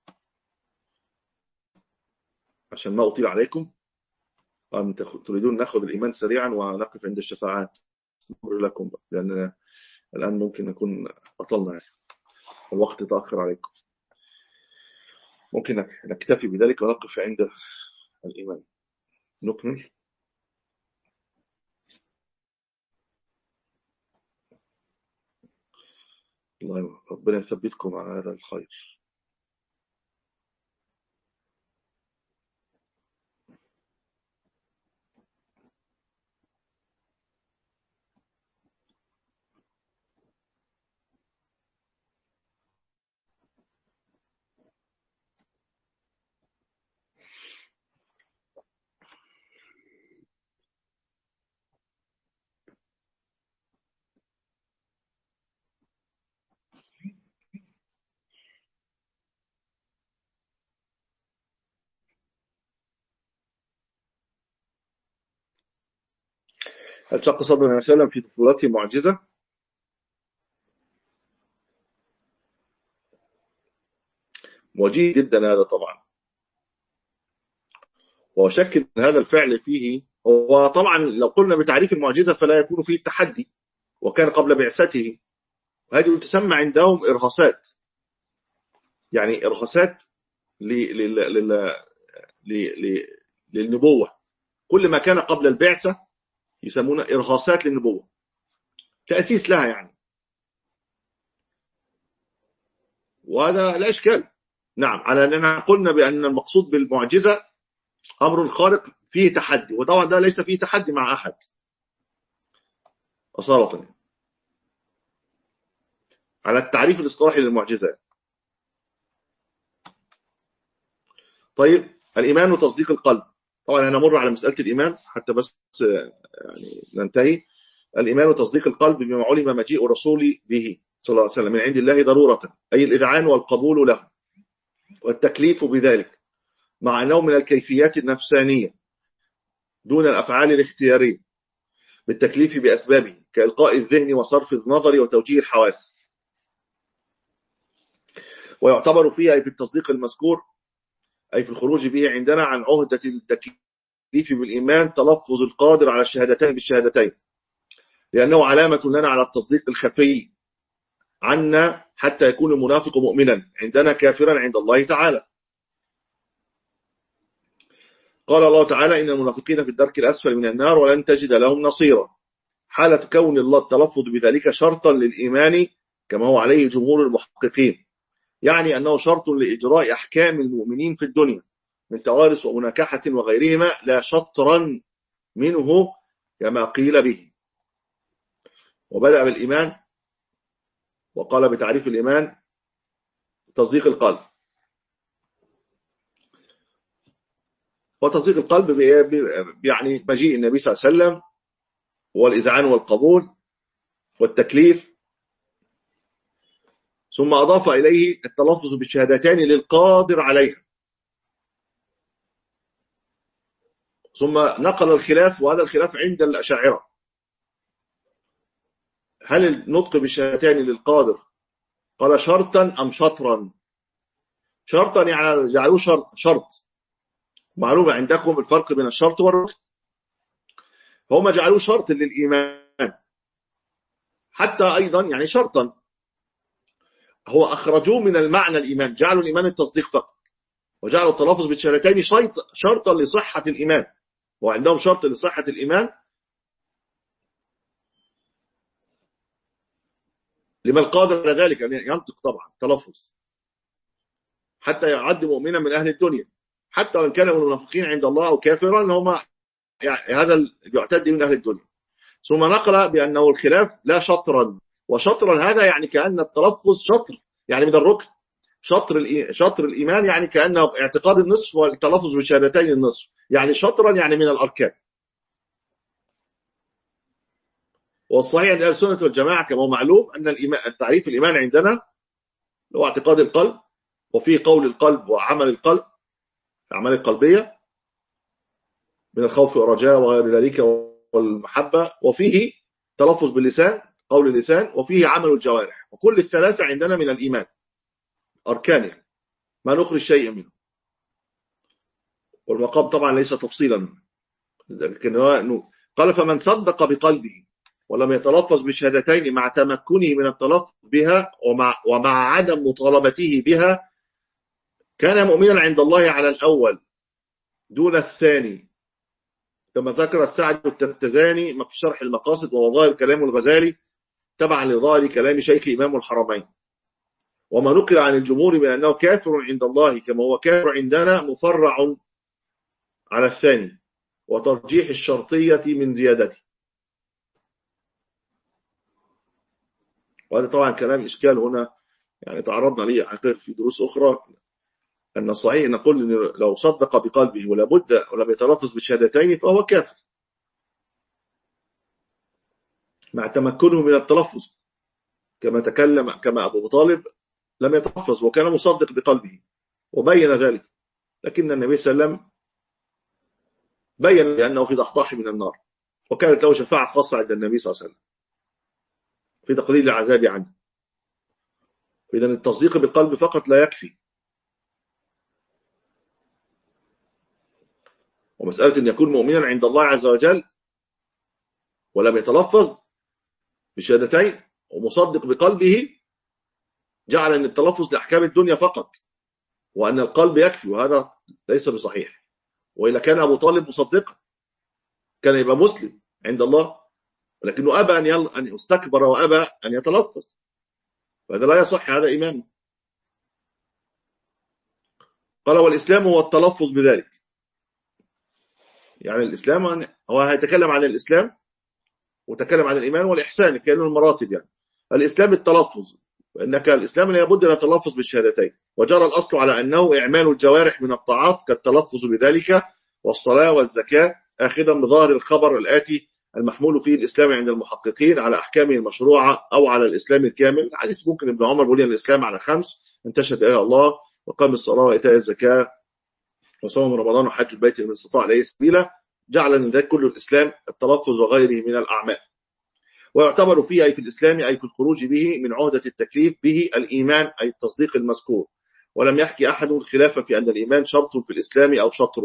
عشان ما أطيل عليكم. أم تريدون نأخذ الإيمان سريعا ونقف عند الشفاعات لكم، لأن الآن ممكن نكون أطلنا، الوقت تأخر عليكم. ممكن نكتفي بذلك ونقف عند الإيمان. نكمل. الله ربنا يثبتكم على هذا الخير. هل شق صدر النبي صلى الله عليه وسلم في طفولته معجزة؟ وجيه جدا هذا طبعا، وشك ان هذا الفعل فيه، هو طبعا لو قلنا بتعريف المعجزة فلا يكون فيه التحدي، وكان قبل بعثته، وهذه تسمى عندهم إرهاصات، يعني إرهاصات للنبوة. كل ما كان قبل البعثة يسمونه إرهاصات للنبوة، تأسيس لها يعني، وهذا لا إشكال. نعم، على أننا قلنا بأن المقصود بالمعجزة أمر خارق فيه تحدي، وطبعا ده ليس فيه تحدي مع أحد أصالة، على التعريف الاصطلاحي للمعجزة. طيب، الإيمان وتصديق القلب. طبعا هنمر على مسألة الإيمان حتى بس يعني ننتهي. الإيمان وتصديق القلب بما علم مجيء الرسول به صلى الله عليه وسلم من عند الله ضرورة، أي الإذعان والقبول له والتكليف بذلك، مع أنه من الكيفيات النفسانية دون الأفعال الاختيارية، بالتكليف بأسبابه كإلقاء الذهن وصرف النظر وتوجيه الحواس. ويعتبر فيها أي في التصديق المذكور، أي في الخروج به عندنا عن عهدة التكليف بالإيمان، تلفظ القادر على الشهادتين بالشهادتين، لأنه علامة لنا على التصديق الخفي عنا حتى يكون المنافق مؤمنا عندنا كافرا عند الله تعالى. قال الله تعالى: إن المنافقين في الدرك الأسفل من النار ولن تجد لهم نصيرا، حالة كون الله التلفظ بذلك شرطا للإيمان كما هو عليه جمهور المحققين، يعني أنه شرط لإجراء أحكام المؤمنين في الدنيا من توارث ومناكحة وغيرهما، لا شطرا منه كما قيل به. وبدأ بالإيمان وقال بتعريف الإيمان تصديق القلب. وتصديق القلب يعني مجيء النبي صلى الله عليه وسلم والإذعان والقبول والتكليف ثم أضاف إليه التلفظ بالشهادتين للقادر عليها، ثم نقل الخلاف، وهذا الخلاف عند الأشاعرة، هل النطق بالشهادتين للقادر قال شرطا أم شطرا؟ شرطا يعني جعلوه شرط, شرط. معلومة عندكم الفرق بين الشرط والركن، هم جعلوه شرط للإيمان، حتى أيضا يعني شرطا، هو أخرجوه من المعنى الإيمان، جعلوا الإيمان التصديق فقط، وجعلوا التلفظ بالشهادتين شرطا لصحة الإيمان، وعندهم شرط لصحة الإيمان لمن قادر على ذلك أن ينطق طبعا تلفظ حتى يعد مؤمنا من أهل الدنيا، حتى وإن كان من المنافقين عند الله أو كافرا، هم يعني هذا يعتد من أهل الدنيا. ثم نقل بأنه الخلاف لا شطرا، وشطرا هذا يعني كأن التلفظ شطر يعني من الركن، شطر شطر الإيمان يعني كأنه اعتقاد النصف والتلفظ بشهادتين النصف، يعني شطرا يعني من الأركان. والصحيح عند أهل السنة والجماعة كما هو معلوم أن الإيمان، التعريف الإيمان عندنا هو اعتقاد القلب، وفيه قول القلب وعمل القلب، الأعمال القلبية من الخوف والرجاء وغير ذلك والمحبة، وفيه تلفظ باللسان قول اللسان، وفيه عمل الجوارح، وكل الثلاثة عندنا من الإيمان أركان، يعني ما نخرج شيء منه. والمقام طبعا ليس تفصيلا، لكن قال فمن صدق بقلبه ولم يتلفظ بالشهادتين مع تمكنه من التلفظ بها ومع, ومع عدم مطالبته بها كان مؤمنا عند الله على الأول دون الثاني، كما ذكر السعد الترتزاني في شرح المقاصد، وهو ظاهر كلام الغزالي تبعا لظاهر كلام شيخ إمام الحرمين. وما نقل عن الجمهور بأنه كافر عند الله كما هو كافر عندنا مفرع على الثاني، وترجيح الشرطية من زيادته. وهذا طبعا كلام إشكال هنا، يعني تعرضنا ليه حقيقة في دروس أخرى، أن الصحيح نقول إن لو صدق بقلبه ولا بد ولم يتلفظ بالشهادتين فهو كافر مع تمكنه من التلفظ، كما تكلم كما أبو طالب لم يتلفظ وكان مصدق بقلبه وبين ذلك، لكن النبي صلى الله عليه وسلم بين لأنه في ضحضاح من النار، وكانت له شفاعة خاصة عند النبي صلى الله عليه وسلم في تقليل العذاب عنه. إذن التصديق بالقلب فقط لا يكفي، ومسألة أن يكون مؤمنا عند الله عز وجل ولم يتلفظ بشهادتين ومصدق بقلبه جعل أن التلفظ لأحكام الدنيا فقط، وأن القلب يكفي، وهذا ليس بصحيح. وإلا كان أبو طالب مصدقا كان يبقى مسلم عند الله، ولكنه أبى أن يستكبر وأبى أن يتلفظ، وهذا لا يصح، هذا إيمان. قال والإسلام هو التلفظ بذلك، يعني الإسلام هو هيتكلم عن الإسلام وتكلم عن الإيمان والإحسان كأنه المراتب، يعني الإسلام التلفظ، وإنك الإسلام لا يبد أن يتلفظ بالشهادتين، وجرى الأصل على أنه إعمال الجوارح من الطاعات كالتلفظ بذلك والصلاة والزكاة، آخذا بظاهر الخبر الآتي المحمول فيه الإسلام عند المحققين على أحكامه المشروعة أو على الإسلام الكامل. حديث ممكن ابن عمر بيقول الإسلام على خمس: أن تشهد إلى الله وقام الصلاة وإيتاء الزكاة وصوم رمضان وحج البيت من استطاع إليه سبيلا، جعل من ذلك كل الإسلام التلفظ وغيره من الأعمال، ويعتبر فيه أي في الإسلام أي في الخروج به من عهدة التكليف به الإيمان أي التصديق المذكور، ولم يحكي أحد خلافا في أن الإيمان شرط في الإسلام أو شطر.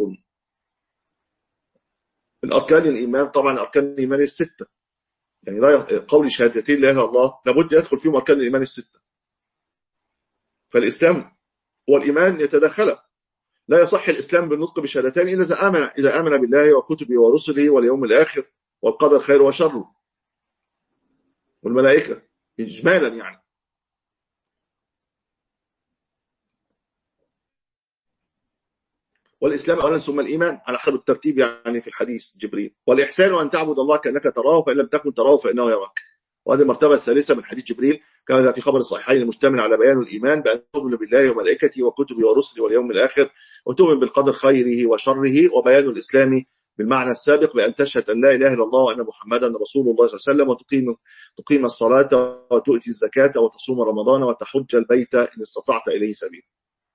الأركان الإيمان طبعا أركان الإيمان الستة، يعني قول شهادتين لا إله إلا الله لابد يدخل فيهم أركان الإيمان الستة، فالإسلام والإيمان يتداخلا، لا يصح الإسلام بالنطق بشهادتين إلا إذا آمن إذا آمن بالله وكتبه ورسله واليوم الآخر والقدر خير وشره والملائكة إجمالا يعني. والإسلام أولا ثم الإيمان على حسب الترتيب يعني في الحديث جبريل. والإحسان أن تعبد الله كأنك تراه فإن لم تكن تراه فإنه يراك، وهذه المرتبة الثالثة من حديث جبريل كما في خبر الصحيحين المشتمل على بيان الإيمان بأن تؤمن بالله وملائكته وكتبه ورسله واليوم الآخر وتؤمن بالقدر خيره وشره، وبيان الإسلام بالمعنى السابق بأن تشهد أن لا إله إلا الله وأن محمدا رسول الله صلى الله عليه وسلم، وتقيم تقيم الصلاة وتؤتي الزكاة وتصوم رمضان وتحج البيت إن استطعت إليه سبيلا.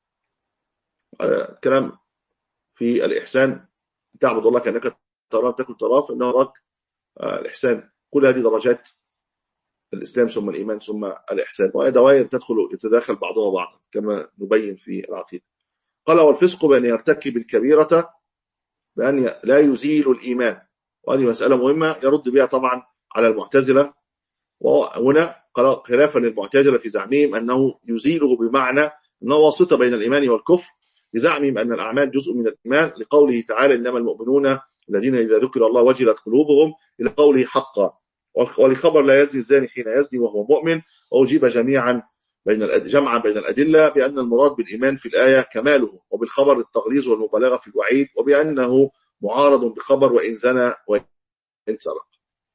كلام في الإحسان، تعبد الله كأنك تراه تكن تراه فإنه يراك. الإحسان كل هذه درجات الإسلام ثم الإيمان ثم الإحسان، وهي دوائر تدخل يتداخل بعضها بعضا كما نبين في العقيدة. قال والفسق بأن يرتكب الكبيرة بأن لا يزيل الإيمان، وهذه مسألة مهمة يرد بها طبعا على المعتزلة، وهنا خلافا للمعتزلة في زعمهم أنه يزيله بمعنى أنه واسطة بين الإيمان والكفر، بزعمهم أن الأعمال جزء من الإيمان، لقوله تعالى إنما المؤمنون الذين إذا ذكر الله وجلت قلوبهم، إلى قوله حقا. ولخبر لا يزني الزاني حين يزني وهو مؤمن، وأجيب جميعا بين جمعا بين الأدلة بأن المراد بالإيمان في الآية كماله، وبالخبر التغليظ والمبالغة في الوعيد، وبأنه معارض بخبر وإن زنى وإن سرق.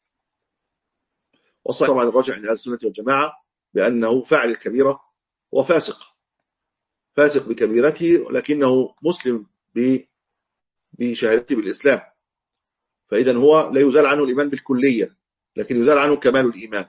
والصحيح طبعا الراجح عند أهل السنة والجماعة بأنه فاعل الكبيرة هو فاسق، فاسق بكبيرته، ولكنه مسلم بشهادته بالإسلام، فإذا هو لا يزال عنه الإيمان بالكلية، لكن يزال عنه كمال الإيمان.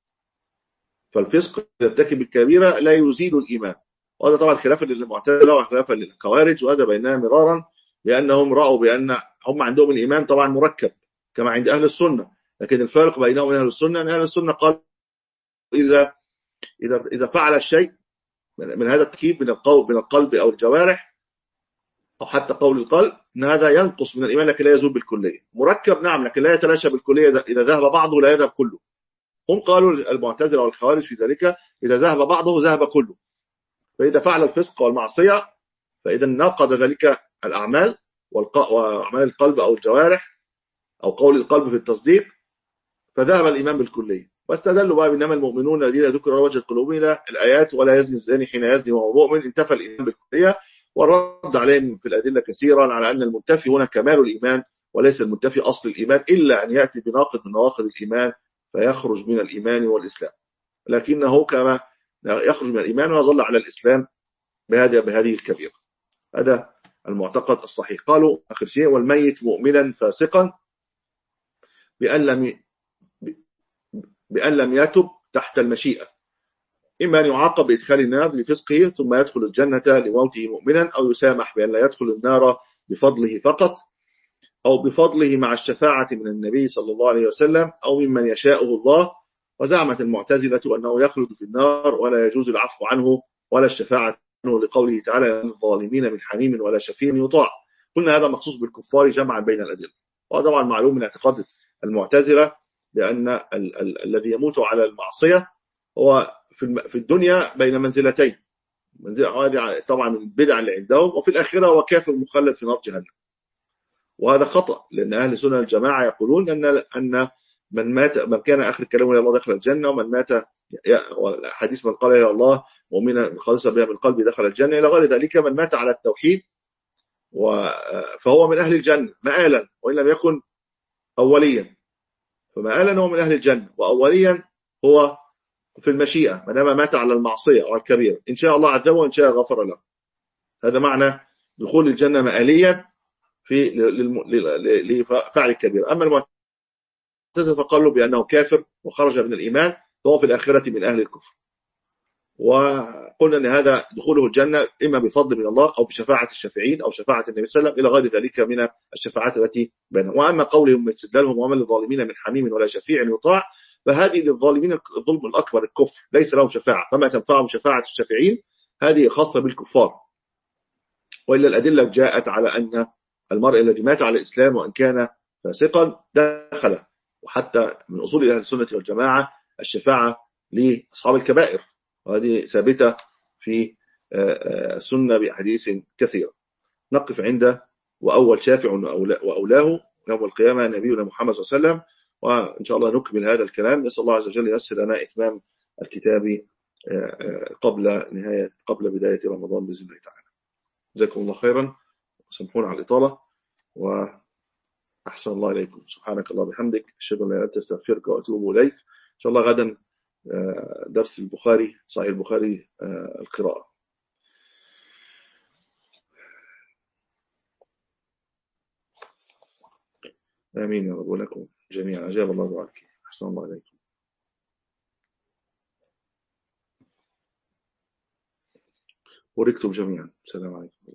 فالفسق يرتكب الكبيرة لا يزيل الإيمان، وهذا طبعا خلافا للمعتزلة وخلافا للخوارج، وهذا بيننا مرارا، لأنهم رأوا بأن هم عندهم الإيمان طبعا مركب كما عند أهل السنة، لكن الفارق بينهم وبين أهل السنة أن أهل السنة قال إذا إذا إذا فعل الشيء من هذا التركيب من القلب من القلب أو الجوارح أو حتى قول القلب أن هذا ينقص من الإيمان لكن لا يزول بالكلية. مركب نعم، لكن لا يتلاشى بالكلية، إذا ذهب بعضه لا يذهب كله. هم قالوا المعتزلة والخوارج في ذلك إذا ذهب بعضه ذهب كله، فإذا فعل الفسق والمعصية فإذا ناقض ذلك الأعمال وأعمال القلب أو الجوارح أو قول القلب في التصديق، فذهب الإيمان بالكلية. واستدلوا بقى بإنما المؤمنون الذين ذكر وجهت قلوبهم الآيات ولا يزني الزاني حين يزني وهو مؤمن، انتفى الإيمان بالكلية. والرد عليهم في الأدلة كثيرا على أن المنتفي هنا كمال الإيمان وليس المنتفي أصل الإيمان، إلا أن يأتي بناقض من نواقض الإيمان فيخرج من الإيمان والإسلام، لكنه كما يخرج من الإيمان ويظل على الإسلام بهذه بهذه الكبيرة. هذا المعتقد الصحيح. قالوا آخر شيء والميت مؤمنا فاسقا بأن لم بأن لم يتب تحت المشيئة، إما أن يعاقب بإدخال النار لفسقه ثم يدخل الجنة لموته مؤمنا، أو يسامح بأن لا يدخل النار بفضله فقط، أو بفضله مع الشفاعة من النبي صلى الله عليه وسلم، أو ممن يشاءه الله. وزعمت المعتزلة أنه يخلد في النار ولا يجوز العفو عنه ولا الشفاعة عنه، لقوله تعالى الظالمين من حميم ولا شفيع يطاع. قلنا هذا مخصوص بالكفار جمعا بين الأدلة. وطبعا معلوم من اعتقاد المعتزلة بأن ال ال الذي يموت على المعصية هو في الدنيا بين منزلتين، منزلة طبعا من البدع اللي عندهم، وفي الآخرة هو كافر مخلد في نار جهنم. وهذا خطأ، لأن أهل السنة الجماعة يقولون أن أن من مات من كان آخر كلامه يا الله دخل الجنة، ومن مات حديث من قال يا الله مؤمنا خالصا بها من قلبي دخل الجنة إلى غير ذلك. من مات على التوحيد فهو من أهل الجنة مآلا، وإن لم يكن أوليا، فمآلا هو من أهل الجنة، وأوليا هو في المشيئة ما دام مات على المعصية أو الكبيرة، إن شاء الله عذبه وإن شاء غفر له. هذا معنى دخول الجنة مآليا في لفعل الكبيرة. أما المعتزلة فقالوا بأنه كافر وخرج من الإيمان، فهو في الآخرة من أهل الكفر. وقلنا أن هذا دخوله الجنة إما بفضل من الله أو بشفاعة الشافعين أو شفاعة النبي صلى الله عليه وسلم إلى غير ذلك من الشفاعات التي بينهم. وأما قولهم استدلالهم وما للظالمين من حميم ولا شفيع يطاع، فهذه للظالمين الظلم الأكبر الكفر، ليس لهم شفاعة، فما تنفعهم شفاعة الشافعين هذه خاصة بالكفار. وإلا الأدلة جاءت على أن المرء الذي مات على الإسلام وإن كان فاسقا دخل. وحتى من أصول أهل السنة والجماعة الشفاعة لأصحاب الكبائر، وهذه ثابتة في السنة بأحاديث كثيرة. نقف عنده. وأول شافع وأولاه يوم القيامة نبينا محمد صلى الله عليه وسلم، وإن شاء الله نكمل هذا الكلام. نسأل الله عز وجل ييسر لنا إتمام الكتاب قبل نهاية قبل بداية رمضان بإذن الله تعالى. جزاكم الله خيرا، وسامحونا على الإطالة، وأحسن الله إليكم. سبحانك الله بحمدك، أشهد أن لا إله إلا أنت، أستغفرك وأتوب إليك. إن شاء الله غدا درس البخاري، صحيح البخاري القراءة. آمين يا رب، ولكم جميعا. أجاب الله دعاءك. أحسن الله عليكم. وركتم جميعا. السلام عليكم.